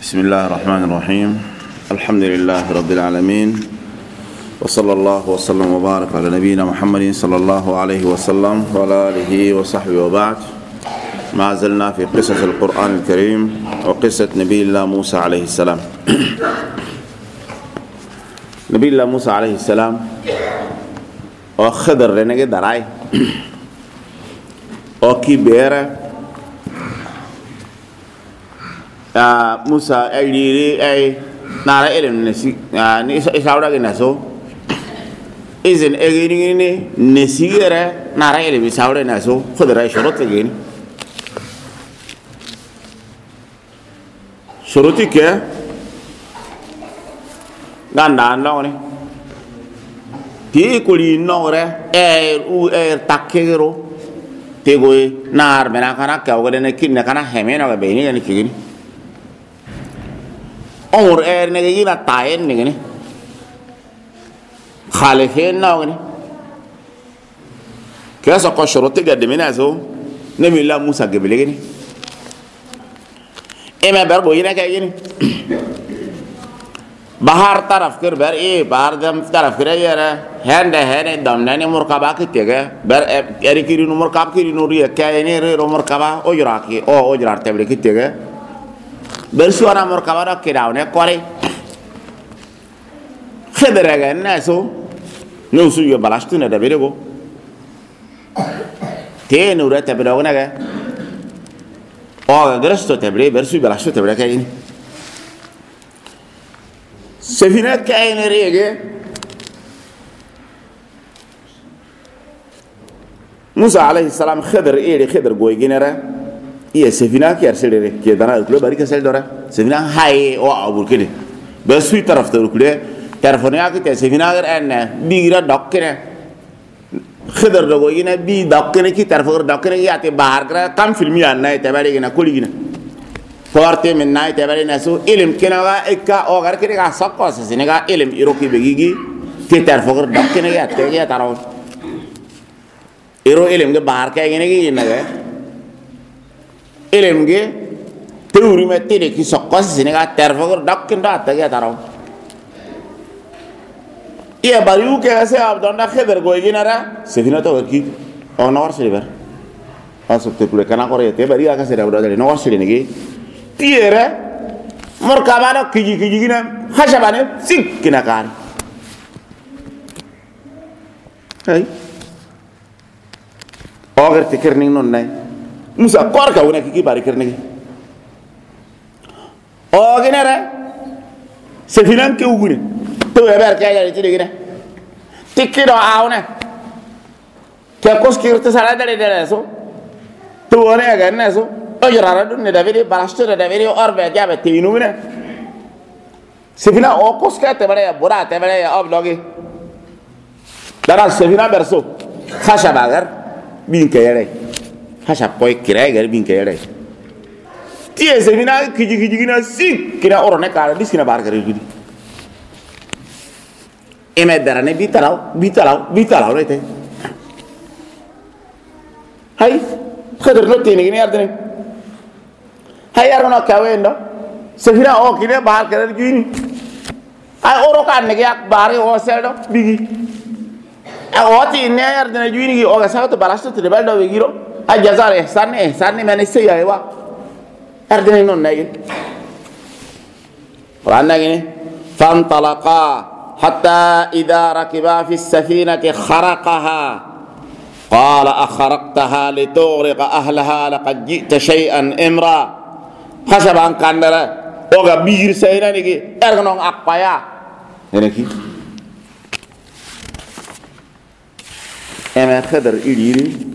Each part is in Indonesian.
بسم الله الرحمن الرحيم. الحمد لله رب العالمين، وصلى الله وسلم وبارك على نبينا محمد صلى الله عليه وسلم وعلى آله وصحبه وبعد. ما زلنا في قصص القرآن الكريم وقصة نبي الله موسى عليه السلام. نبي الله موسى عليه السلام وخضر لنجي دراي وكي بيرا Musa ay liri ay nara elem nesi ni isawra ke naso izin egini ni nesigere nara elem isawra naso khudra shurut gini shuruti ke ganda ndawni ti kuli nore takero tegoi nar mena kana ka ogene kinna kana hemena ga beni yani kigini Umur nege gina tayen nege ni khalifen na ngani kasa ko shuruti gadde minaso nabi Allah Musa gebele gini ema berbo ina kay gini bahar taraf kir ber bahar dam taraf kir yara hende damnani murkaba kitega ber eri kiri no murkab kiri no riya kayene re murkaba ojraki ojrar tebre kitega bersuara murkabara kiraune kore khederaga naso no suyo balastuna da berego te no rete berogna ga o gresto tebre bersu balastu tebre kayini sefina kayene rege Musa alayhi salam kheder goyginera iya sefina ki arsele ke dana kulo bari ka sel dora sefina hay o abul kede be sui taraf tor kulo telefon ya ki sefina gar en bigira dokkene khidar dogo ina bi dokkene ki telefon dokkene ya te bahar kra kam filmi an nay te bari gina kuligina forte men nay te bari naso ilim kenaga ekka o gar kede ga sakko se sinega ilim iroki begigi te telefon dokkene ya te ya taraw iro ilim ge bahar ka gine gi naga Ilimge teori metode ki sokos sini ka terfogor dakin da ta ya taraw iya bariu ke ase abdonna kheder goy ginara sefina to ki onor silver aso te kule kana kore te bari aka sera udale no wasile ngi tiere mor kabana kiji gina hasabane sik kina kan hey oger te kerning non nay Musa kor ka wona ki bari kerne o genere se finan ke ugune to e ber ka ya ti digine tikiro awne ke koskirte sala dele so to wona ga neso o jorara dun ne davide barasto de davide orbe jabe te inumine se fina o koskate bare bora te bare oblogi dara se fina berso khasha bagar bin ke yere Hasap koi kira gar bin kaya dai tie semina kiji gina sik kira orone kala dis kina bar kare gudi eme darane bitalau rete hay khader no tini gini ardene hay arona kawendo semina o kine bar kare gini ay oro kan ne yak bar o seldo bigi a oti ne ardene gini gi o ga sato balasto te baldo begiro Ajazar ihsan ni mana sih ya wa ardeni non naik Quran ini fantalaqa hatta idza rakiba fi as-safinati kharaqaha qala akharaqtaha litughriqa ahlaha laqad ji'ta shay'an imra hasaban kandara oga bir sayna niki ergonong akpaya eneki emet khadar iliri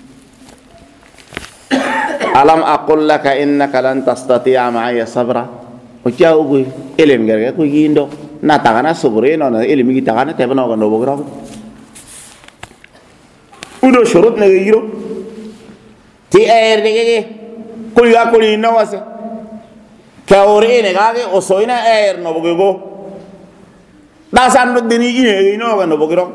Alam aqul laka innaka lan tastati'a ma'iya sabra ocha ugu elem gerga ku gindo na tagana sobre no elem gi tagana te bano gando bogra udo shurut ne giro ti de ge kul ya kul no wase ka ore ne ga ge o soina no bogo da san do dini ine no gando bogra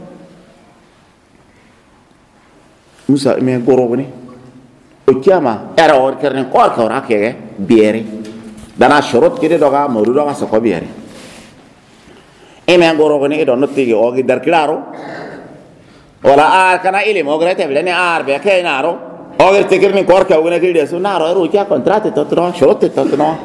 Musa me goro ni o chiama era or kerne kor ka ora ke biere dana shorot kide doga moru doga soko biare eme ngoro goni do notti o gi dar kilaro wala ar kana ilim o grete bele ne ar be ke naro o gir tikirni korka ugene gilde su naro ru kya contrate to no shorot to no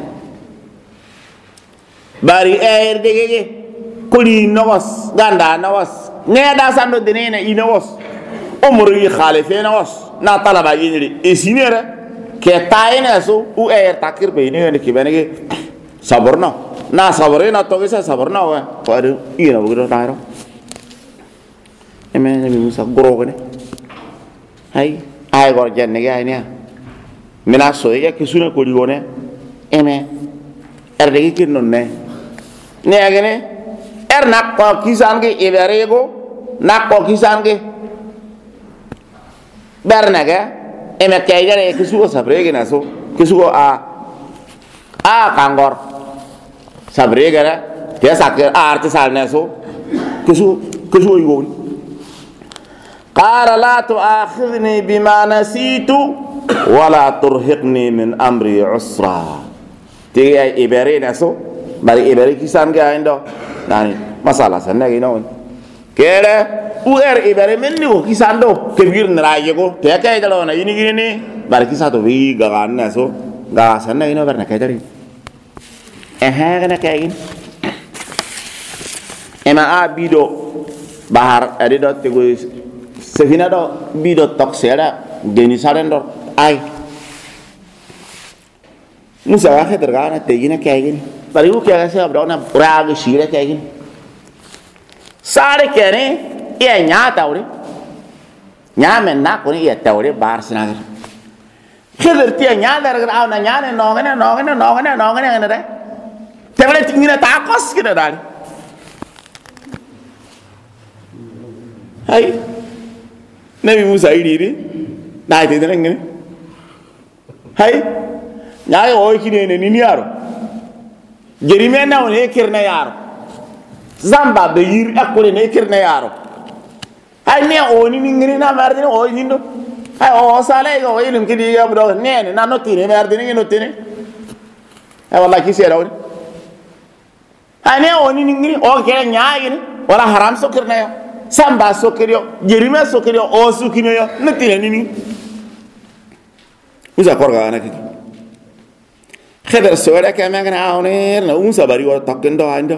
bari dege kuli nogos ganda nogos ne da sando dinene inogos umru yi khalife nogos na talaba yinri esinere ke tayne su u takir be ni ke benege saborno na saborina to gesa saborno wa pare ina bugro dairo eme mi musa goro gane ay gor jenne ga ni mina so ya ke suna ko digone eme erdegi kin non ne agene nak ko kisan ge iberego nak ko kisan ge bernaga eme kaygare kisugo sabrege naso kisugo a kangor sabrege ra dia sakir artisal naso kisugo igon qala la tu'akhidhni bima nasitu wala turhiqni min amri usra dia ibere naso bari ibere kisan ga indo nani masalah sanna gino kere ibere menni ko kisando ke bir naraje ko te kay dalo na yini gini bar kisato wi gagan na so ga sanna ino bar na kay dari gana kay gin ema bido bahar adido te go sefina do bido toksera geni sarendo ay musa ga khater ga na te gina kay gin bari ko kya sa abdo na raag shire kay gin sare kene iya nya tawre nya men na ko ni iya tawre bar sinagar khidir ti nya dar gar na nya ne no gane ne re tebele tingina ta kos kida dali hay nabi musa idiri dai te den ngene hay nya o kine ne ni yaro jerime na on kirna yaro zamba be yir akole ne kirna yaro ay ne oni ngini na mardini o yindo ay o sale go yilim kidi ya bdo ne na notine mardini ngi notine ay wallahi ki sera woni ay ne oni ngini o kere nyaagini wala haram sokirna yo samba sokiryo jerime sokiryo o sukino yo notine nini uza korga ana kiki khabar sore ka ma kana awne na unsa bari wa takendo ando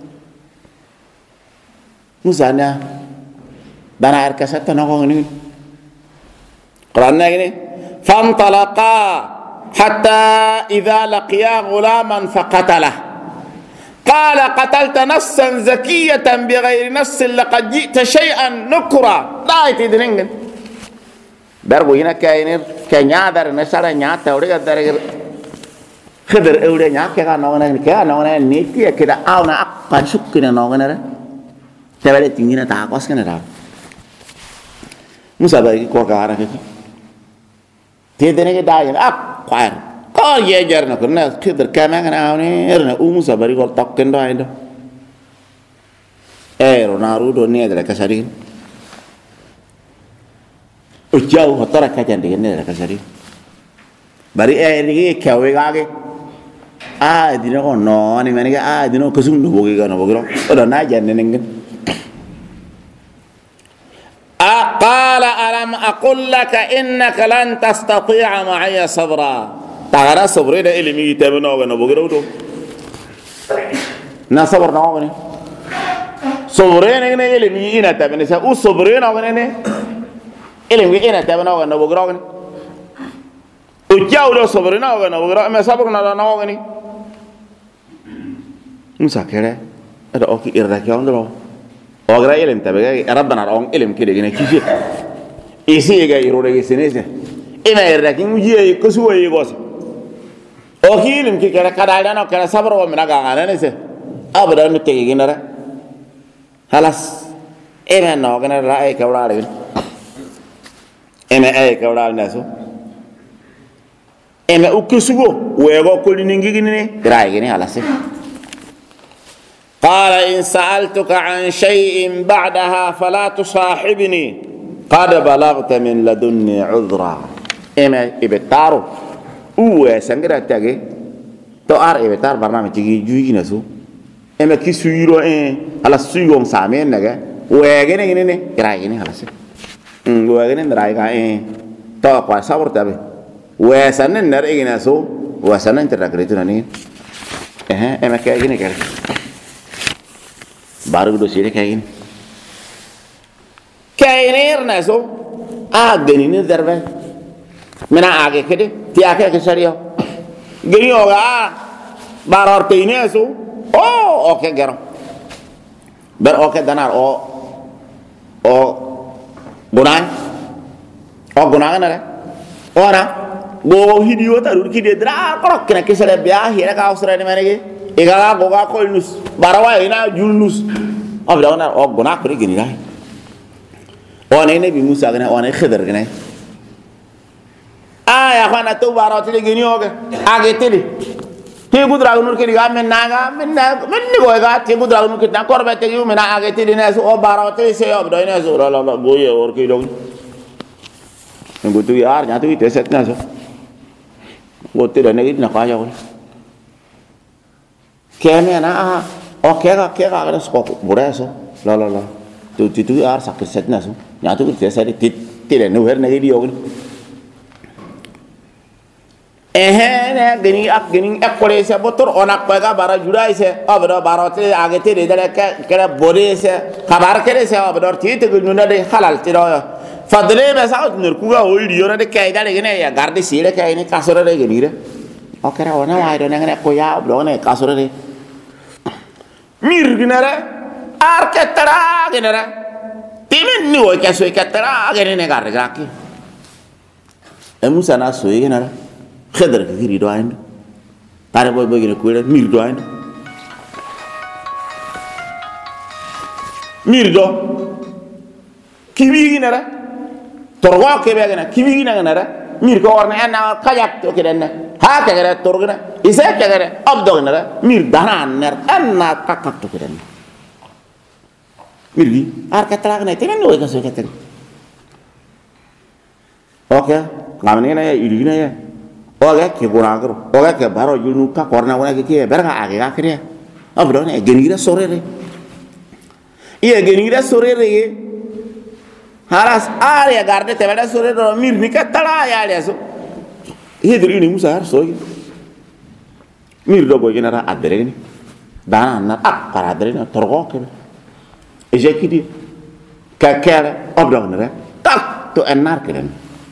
musana dana arkasata no ngini qur'anna gini fantalaqa hatta idha laqiya ghulaman faqatala qala qatalta nafsan zakiyatan bighayri nafsin laqad ji'ta shay'an nukra daiti dinin darbo ina kaynir kanya dar na sara nya tawre ga dar khidir ewde nya ka no ngana ni ti kida awna akpan sukina no ngana tawale tingina ta kos kana da musa bagi ko ka ara ke te dene ke da yen ak kwar ko ye jar na kuna khidir kama kana awne erna musa bari ko tokkendo ayndo ronaru do ne da kasari o jaw hotara ka jande ne da kasari bari ni kawe gage dino ko no ni mani ga dino ko sum do bogi ga no bogiro o do na jande ngen qala alam aqul laka innaka lan tastati'a ma'iya sabra tagara sabri da ilmi tabno ga no bogiro do na sabar no ne sobre ne ilmi ina tabne sa u sobre no ne ilmi ina tabno ga no bogiro ne o jawlo sobre no ga no bogiro me sabr na no ga ni musa kere ada oki irda kyondro ogra ilm tabaga rabbana ron ilm kide gene kije isi ga irore ge senese ina irda kin ujiye ko suwaye gos oki ilm ki kere kadala no kere sabro wa minaga ngane se abada no tege gene ra halas ina no gene ra ay kawra re ina ay kawra naso ina ukusugo wego ko ningi gene ra gene halas قال إن سألتك عن شيء بعدها فلا تصاحبني قد بلغت من لدني عذرا إما إبتارو سنجرا تاجي to ar e betar barnam tigi juyi na so e me ki suiro ala suyo samen naga wege ne kira ini halase wege ne drai ga to kwa sabur tabe wesanen nar igina so wesanen teragritu nani e me kayak gini kira baru do sini kayak gini na so geni ni darbe mina age kede ti ake ke sario geni oga barar te ini so oke gero ber oke danar o gunang na ora go hidio taru kide dra korok kena kesale biya hira ka ausra ni manege igala go ga kolnus barawa ina julnus abda ona o guna ko gini dai ona ne bi musa gana ona khidr gana ya khana to barawa tele gini oge age tele te gudra nur ke diga men ni go ga te gudra nur ke na korbe te yu mena age tele ne so o barawa tele se abda ina so la go ye or ke dong ngutu yar nya tu te set na so gote da negi na kaya ko kene na kega ga sko buraso la tu ar sakit set na so nya tu te set ti le no her negi dio ne geni akore se botor onak paga bara judai se abro barote age te de kera bore se kabar kere se abro ti te gulunda de halal ti ro fadle me sa nur kuga oi dio na de kai dale gene ya garde sire kai ni kasore de geni re okera ona wa do ngene ko ya bro ne kasore de mir ginara arketara genera timen ni o kaso ketara gene ne garde graki e musa na so genera khadar kiri do ando tare boy gene ko mir do ando mir do kiwi ginara torgo ke be gene kiwi ginara mir ko orna enna kayak to kirenna ha kagere torgna ise kagere abdogna mir danan ner enna kakak to kirenna mir gi ar katragna tenen no ga so keten oke ngamne na ya irina ya oke ke gonagro oke ke baro junu ka korna wona ke berga age ga kire abdogna genira sorere iya genira sorere haras area garde te veda sore do mir ni katala ya le so hidri ni musa har so mir do go genera adre ni dana na akara adre na torgo ke e je kidi ka kere obdog ne tak to enar keren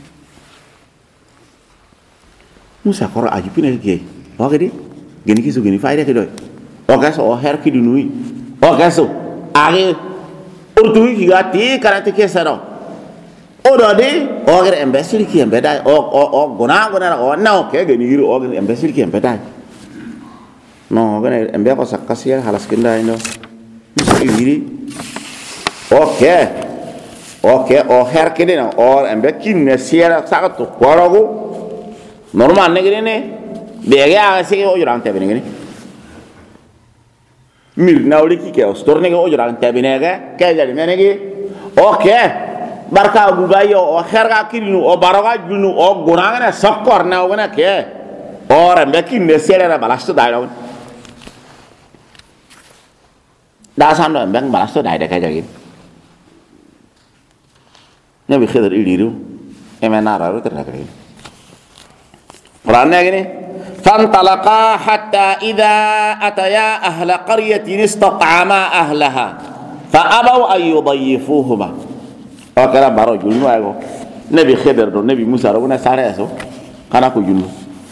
musa koro aji pine ke o ke di geni ki so geni faide ke do o ga so o her ki du nui o ga so age urdu ki gati karate ke saro odo de ogere embassy ki embeda o gona o no ke gani yiro ogere embassy ki embeda no gane embe ko sakasiya halas kinda indo musi yiri okay o her kede na o embe kin ne siera sakato korogo normal ne gene de ga se o jurante bene gene mir nawli ki ke o storne o jurante bene ga ke jari mene gi okay barka gugayo o kherga kirinu o baroga junu o gunanga sokkor na wona ke ora mekin ne serera balasto dai da san do mbeng balasto dai de ka jagi ne bi khidr iliru emena raru teragri qur'an gini fantalaqa hatta idza ataya ahla qaryatin istaqama ahlaha fa abaw ay yudayyifuhuma okera baro julnu ayo nabi khidr do nabi musa rawna sare so kana ko julnu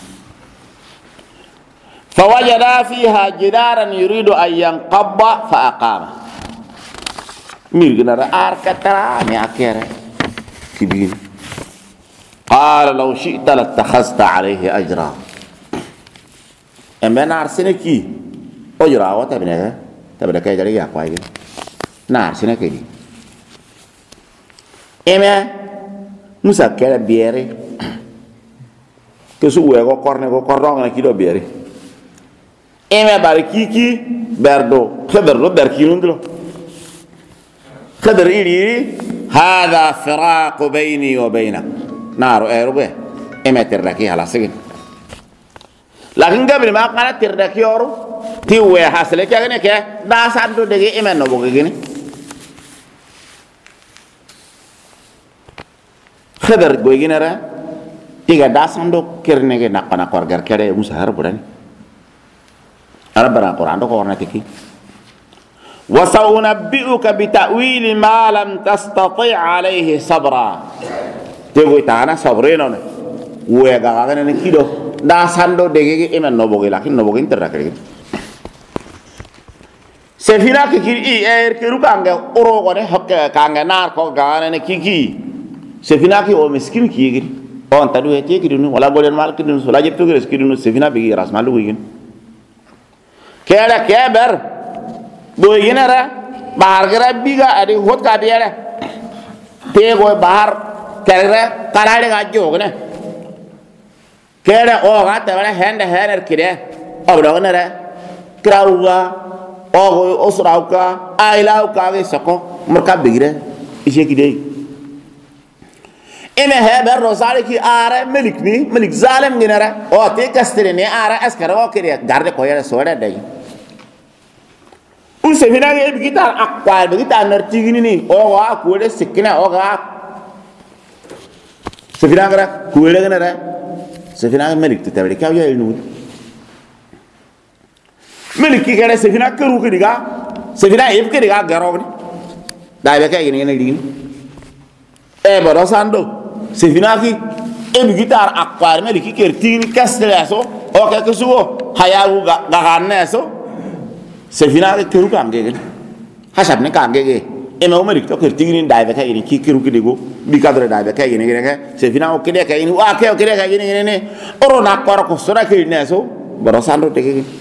fawajada fiha jidaran yuridu an yanqabba fa aqama mir gina ar katara ni akere kibir qala law shi'ta latakhazta alayhi ajra emena arseneki ojra wata bene tabada kay jari ya kwai na arseneki eme musa kera biere ke su wego korne go korong na kido biere eme bar kiki berdo khadar do ber kilundlo khadar iri hada firaq bayni wa baynak naro erbe eme terlaki hala sigin lakin gabil ma kana tirda kiyoru ti we hasle ke ne ke da sandu de imen no boge gini khadar go ginara tiga da sandu kirne ge nakana kor gar kere musa har buran arabara qur'an do ko warna tiki wa saunabbiuka bi ta'wil ma lam tastati' alayhi sabra te go tana sabreno ne we ga ga ne kido da sando dege imen no boge lakin no boge interra kere se fina ke kiri er ke rukanga oro ko ne hokke kanga nar ko ga ne kiki se fina ke o miskin ki giri on tadu e te kiri no wala golen mal kiri no la jepto ke kiri no se fina be ras malu gin kera keber do yinara bahar gara biga adi hot ka biara te go bahar kere karade ga jogne kera o ga ta bana hende hener kire abdo gnara krauga o go osrauka ailau ka ge sako murka bigre ise kidei ime heber rosale ki ara melik zalim ginara o te kastere ne ara askara o kire garde ko yara sore dai un se fina ge bigitar akwal bigitar nartigini ni o wa ko de sikina o ga se fina gara ko de ginara se fina melik te tabri ka yo ilnu melik ki gara se fina keru ki diga se fina ep ki diga garo ni dai be kay ni digi e baro sando se fina ki e bigitar akwal melik ki kertini kastere so o ka ke suwo hayawu ga ganne so se fina ke keru kange hasab ne kange ge e ma melik to kertini dai be kay ni ki keru ki digo bi kadre dai be kay ni ge se fina o kede kay ni wa ke o kede kay ni ne oro na kor ko sura ke ne so baro sando te ge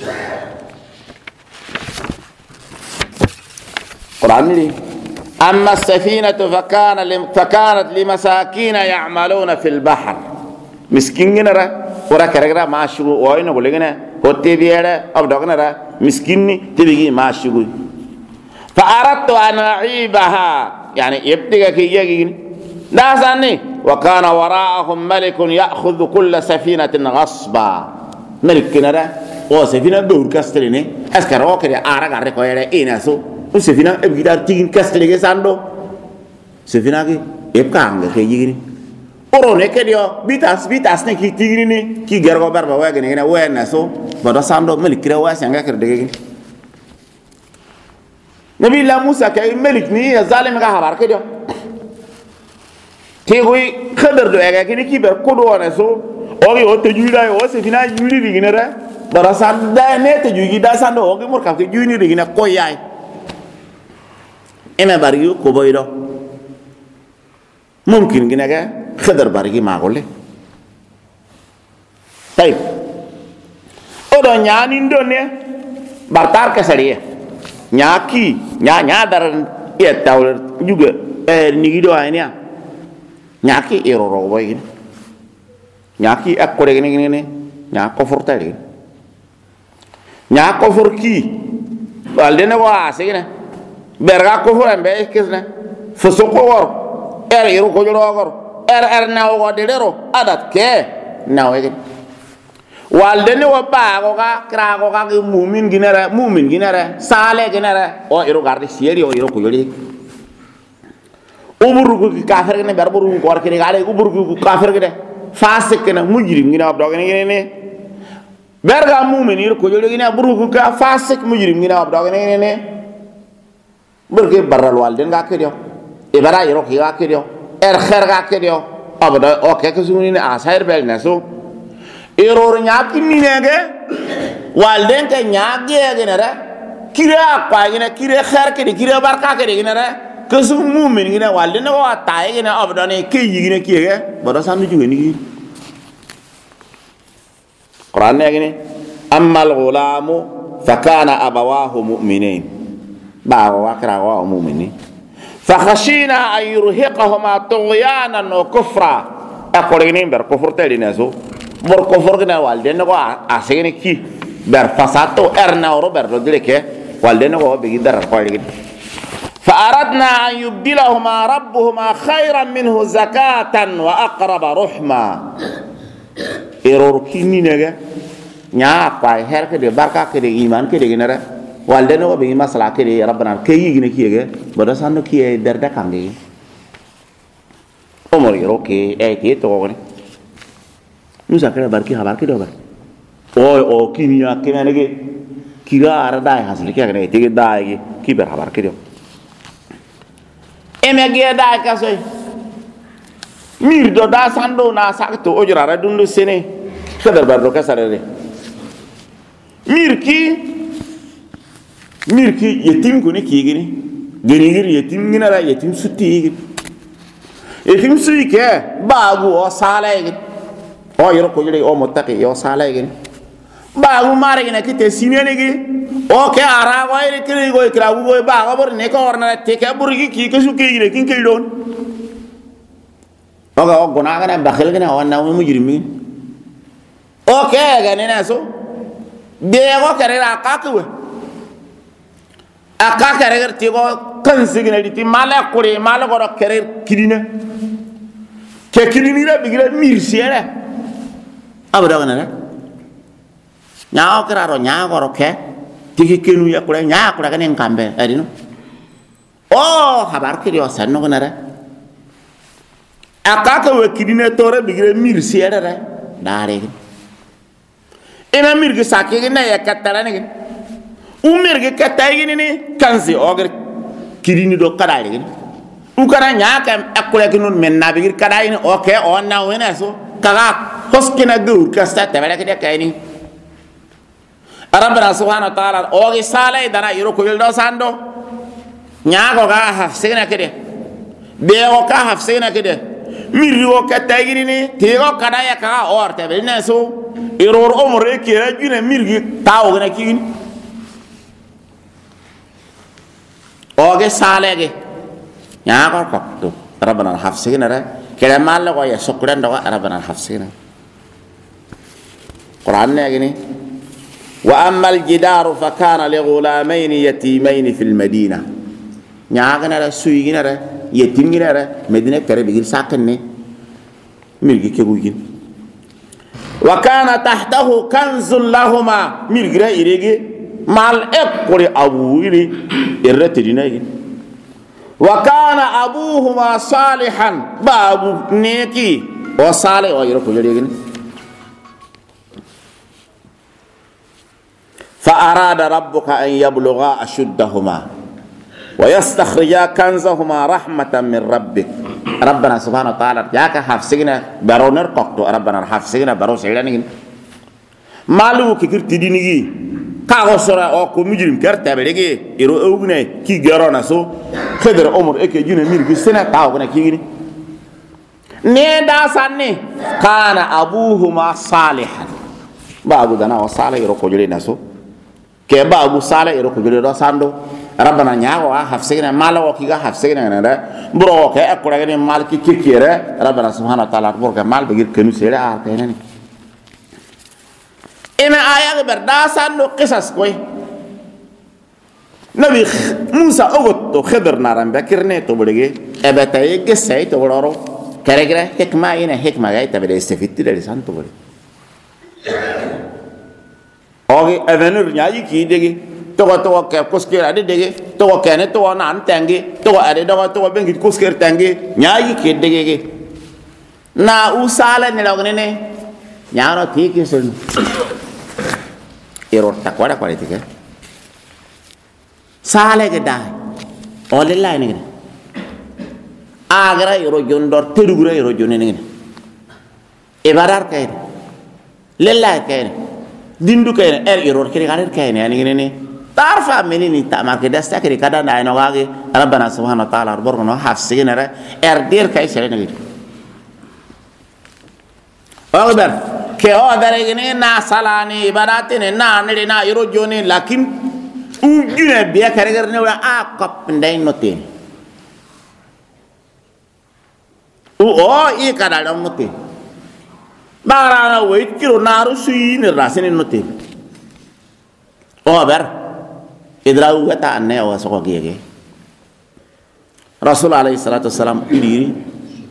Quran ni amma as-safinatu fakanat limasakin ya'maluna fil bahr miskin ginara ora karagra mashu o ino golegena hotte biere abdognara miskinni tibigi mashu fa aradtu an a'ibaha yani yebtiga ki yagin dasani wa kana wara'ahum malikun ya'khudhu kull safinatin ghasba malik kinara o safina dur kastrine askaro kare ara garre ko yere inaso se fina e bidar tigin kastle ge sando se fina ge e kanga ke yigini oro ne ke dio bitas ne ki tigini ni ki gergo barba wa ge ne wa na so bodo sando melik re wa sanga ker de ge nabi la musa ke melik ni ya zalim ga habar ke dio ke goy khabar do ga ke ni ki ber ko do na so o ge o te juida o se fina juli ri ne ra bodo sanda ne te jugi da sando o ge mur ka ke juni ri ne ko yaay ina bariyu ko boydo mumkin ginaga khadar barigi magole tay odo nyani ndone bartar ka sariya nyaki nya dar ya tawler juga nigido aynya nyaki eroro boy nyaki ak ko de ne nya ko fortali nya ko forki balde ne wa segina berga ko fo embe kisne fo soko wor yiru ko joro gor na wo de dero adat ke na we walde ne wo ba ko ga kra ko ga mu'min ginara sale ginara o yiru garde sieri o yiru ko yori uburu ko kafir ne berburu ko war kire gale uburu ko kafir gede fasik ne mujrim gina abdo ne berga mu'min yiru ko yori gina buru ko ka fasik mujrim gina abdo ne berge baral walden ga kedio e bara yero ki ga kedio kher ga kedio abada o ke ke suni ne asair bel naso eror nya kinni nege walden ke nya ge nera kira pa gina kire kher ke kire barka ke gina ra ke su mu'min gina walden ne wa ta gina abada ne ke yigina ki ge bada sanu ju ni Quran ne gini ammal ghulamu fakana abawahu mu'minin باو وكرا مؤمنين فخشينا ان يرهقهما طغيانا وكفرا اقولين بر كفر تليناسو بر كفر كنا والدين كو اسيني كي بر فساتو ارنا ورو بر دلك والدين كو بيجي در كوي فاردنا ان يبدلهما ربهما خيرا منه زكاة واقرب رحما ايرور كيني نغا nya pa her ke de barka ke de iman ke de ginara walde no be masala ke de rabbana ke yi gine kiyege bodo sando kiye derde kangi omor yoro ke ke to ne musa kala barki habar ke do bar o kiniya ke menege kira ara dai hasli ke ne te dai ki ber habar ke do emege dai ka soy mir do da sando na sakto o jurara dundu sene kadar bar do ka sarere mirki yetim ko ne kigini genigir yetim ngina ra yetim sutti yetim suyi ke bagu o sala igi o yoro ko jere o mottaki yo sala igi bagu mare gina kite sinene gi o ke ara go ire kire go ikra go ba go bor ne ko orna te ke burgi ki ke su ke ire kin ke don o ga gona ga na bakhil gina o na mujrimi o ke ga ne na so bego kare akakwe akakare gerti go kan sigina diti mala kure mala go kare kidina ke kidina bigira mirsiere abada ngana nyaaw kraro nyaaw go ke tiki kenu ya kure nyaaw kure kan kambe adino oh habar kiri osan no ngana akakwe kidina tore bigira mirsiere re dare ina mirgi sakki na ya katala ne umirgi katay ni kanzi oger kirini do kadali ni ukara nyaaka akule kinun men nabigir kadai ni oke on na wena so kaga hoskina gur kasta tabala kide kayni rabbana subhanahu wa ta'ala ogi salai dana yiro ko yeldo sando nyaako ga hafsina kide be o ka hafsina kide mirri o katay ni tego kadaya ka orte be ne so error omre ki ra june mirgi taw gna ki oge salege nya ko to rabbana hafsina ra kala mal ko ya shukran do rabbana hafsina qur'an ne gini wa amma al jidar fa kana li ghulamayn yatimayn fi al madina nya gna ra suyi gina ra yetim gina ra medina kare bigir sakanne mirgi ke gugin وكان تحته كنز لهما ميرغرا إيريغي مال إقري أبوه إرتدينه وكان أبوهما صالحا بابو نيكي وصالح ويركو جريغن فأراد ربك أن يبلغا أشدهما ويستخرجا كنزهما رحمة من ربك ربنا سبحانه وتعالى ياك حفصنا برونر قطو ربنا حفصنا برو سيلانين مالو كير تدينيغي كاغو سورا او كو مجرم كرتا بلغي يرو اوغني كي غرونا سو خضر عمر اكي جينا ميرغي سنا تاوغنا كيغي ني دا ساني كان ابوهما صالحا بابو دنا وصالح يرو كو جولي ناسو كي بابو صالح يرو كو جولي دو ساندو ربنا نياغو حفصنا مالو كيغا حفصنا ندا برو كي اكو رغني مال كي كيره ربنا سبحانه وتعالى برو مال بغير كنو سيرا ارتينني إما آية برداسان لو قصص كوي نبي موسى أغطو خضر نارن بكرني تبلغي أبتاي قصة تبلغو كرغرة حكمة إنا حكمة غاية تبلغي استفدت لسان تبلغي أوغي أذنر نياجي كي ديجي تو كيف كوسكير أدي ديجي تو كأنه تو نان تانجي تو أدي تو بنجي كوسكير تانجي نياجي كي ديجي نا أوسالة نلاغني نيارو تيجي سن error takwada quality ke sale ke dai ole la ni agra ero jondor terugura ero jonne ni e barar kay lella kay dindu kay error ke galer kay ni ni tarfa menini ta marke dasta ke kada na no gage rabbana subhanahu wa ta'ala borgono hafsina ra dir kay sele ni Albar ke o dare gene na salani ibadatine na nele na yoro joni lakin ujune biya kare garne wala a kop ndai notin o i kada dam notin barana wait kiro naru sui ne rasine notin o ber idra wata anne o so gege rasul alayhi salatu wassalam idiri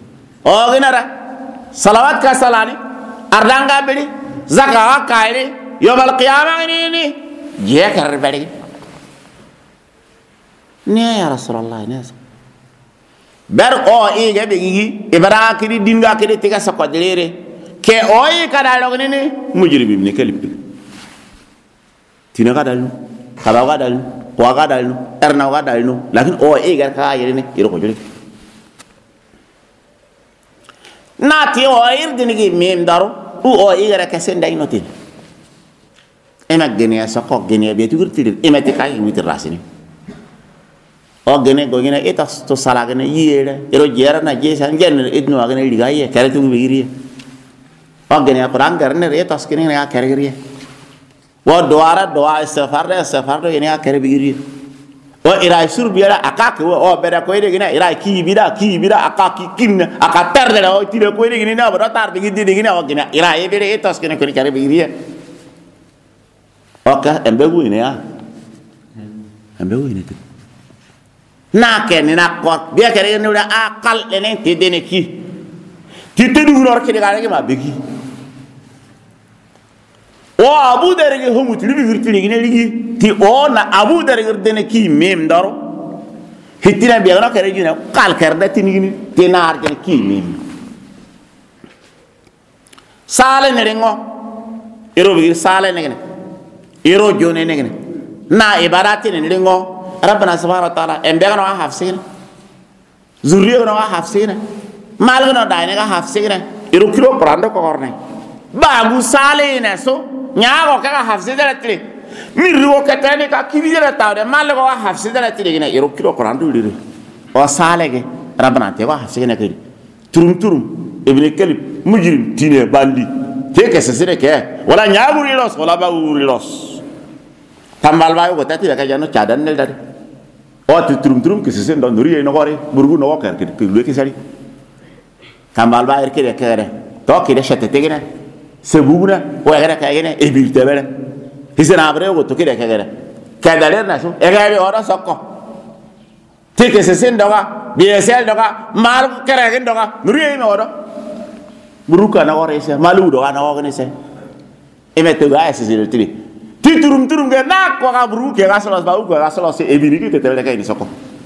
o ginara salawat ka salani ardanga beli zaka kaire يوم القيامة نيني جيك الربالي نيا يا رسول الله ناس بر او ايغا بيغي ابرا كدي دينغا كدي تيغا سكو ديري كي اوي كدا لوغنيني مجرم ابن كلب تينا كدالو خلاو كدالو وا كدالو ارنا كدالو لكن او ايغا كا يريني يرو جولي ناتي او اير دينغي ميم دارو او ايغا كاسن داي نوتين emak gene sako gene be tugur tidir emati kay witir rasini o gene go gene etas to sala gene yere ero jera na jesa gene idno gene ligaye kare tu bigiri o gene quran garne etas gene na kare giri wo doara doa istighfar do gene kare bigiri o ira sur biara akak o beda ko ide gene ira ki bida akak kin aka terde o tire ko ide gene na bro tar bigidi gene o gene ira e bere etas gene ko kare bigiri oka embegu ini ya embegu ini tuh nak ni nak kok biar kira ni udah akal ini tidak neki tidak dulu orang kira kira gimana begi oh abu dari ke homu tuli bigir tuli gini lagi ti oh na abu dari ke neki mem daro hitina biar orang kira gini kal kira tini gini tenar kira ki mem sale nerengo ero bigir sale negene iro jone negene na ibarati ne lingo rabbana subhanahu wa ta'ala embega no hafsina zuriyo no hafsina malgo no dai ne hafsina iro kilo prando ko orne babu sale ne so nyaago ka hafsina latri mirwo katane ka kibira tawde malgo hafsina latri ne iro kilo prando diri o sale ge rabbana te wa hafsina ke turum ibn kalib mujrim tine bandi te ke sesire ke wala nyaaguri los wala bauri los tambal bayu ko tati ka jano cadan nel dadi o turum ke sesen don nuri no gore burgu no wakar ke lu ke sari tambal bayu ke kere to ke de shete tegene se buguna o gara ka gene e bil tebere hisena abre ko to ke de kere ka daler na so e ga be ora sokko te ke sesen doga biesel doga mar kere gen doga nuri no odo buruka na gore se malu doga na gore se e metto ga ese sil tri turum ge na ko ga buru ke ga solos ba ko ga solos e bini ke tele kay ni soko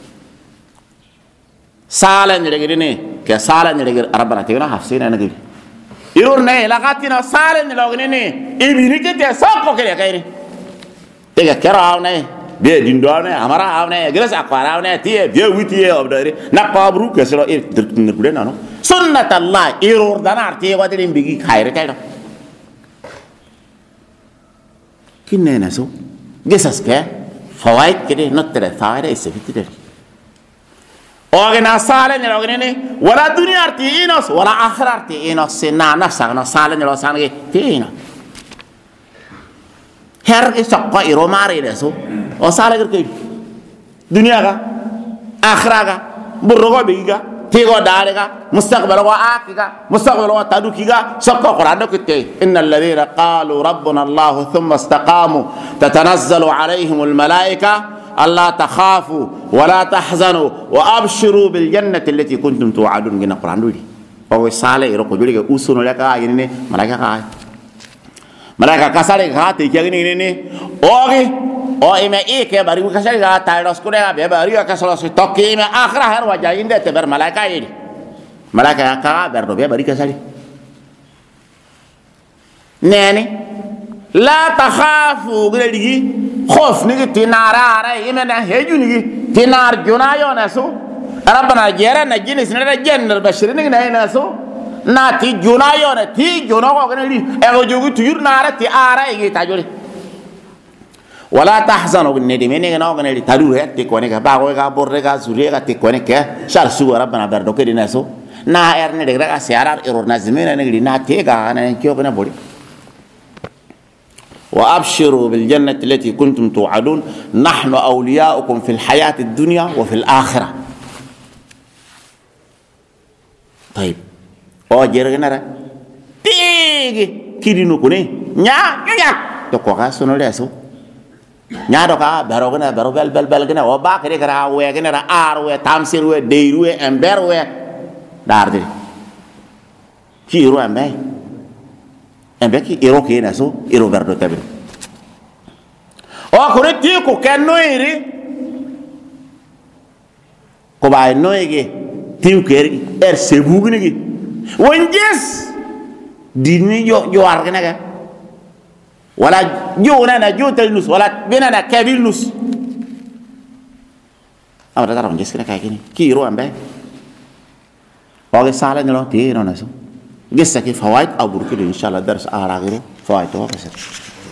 sala ni rege ni ke sala ni rege rabbana te na hafsina na gibi irur ne la gatina sala ni logni ni e bini ke te soko ke kay ni te ga kera ne be dindo ne amara ne gres akwara ne tie be witi e obdare na ko buru ke solo e dirkune na no sunnatullah irur danar te wa de bigi khaire tay do kinne na so gesas ke fawaid kede notere faida isefiti de ogena sale ne ogene wala dunya arti inos wala akhirah arti inos na nafsa na sale ne lo sange tino her ke sokko iro mare de so o sale ke dunya ga akhirah ga burgo biga tigo darega mustaqbal wa akiga mustaqbal wa tadukiga sokko qur'an ko te innal ladhina qalu rabbuna allah thumma istaqamu tatanazzalu alayhim al malaika alla takhafu wa la tahzanu wa abshiru bil jannati allati kuntum tu'adun gina qur'an dudi o sale iro ko juli ke usuno le ka yini malaika kasale ka te ke ni oge o ime ke bari ko kasale ga ta ros ko ga be bari ka solo so tokki ime akhira har wa jayinde te ber malaika yidi malaika ka ber do be bari kasale nene la takhafu giligi khof ni tinara ara ime na heju ni tinar junayo na so rabbana jera na jinis na jenner bashirin ni na so na ti junayo na ti juno ko gani e go jogu tuyur na ara ti ara e ta jori wala tahzanu bin nedimene no gani talu he ko ne ga ba ko ga borre ga zuri ga ti ko ne ke shar su rabbana ber do ke dina so na erne de ga siarar error na zimena ne na te ga na kyo ko ne bori wa abshiru bil jannati allati kuntum tu'adun nahnu awliya'ukum fil hayati ad-dunya wa fil akhirah طيب o jergenara tigi kidinu kune nya to ko ga sono leso nya do ka baro gena baro bel gena o ba kare kara we gena ar we tamsir we deiru we ember we darde kiru ambe embeki iro ke na so iro verdo tabi o ko ti ko kenno iri ko bay noyge tim keri sebugne gi wonjes dini yo argana ga wala jona na jotal nus wala bena na kabil nus awata taram jes kena kay kini kiro ambe oge sala nyalo ti no naso gessa ki fawaid abur ki inshallah dars ara giro fawaid to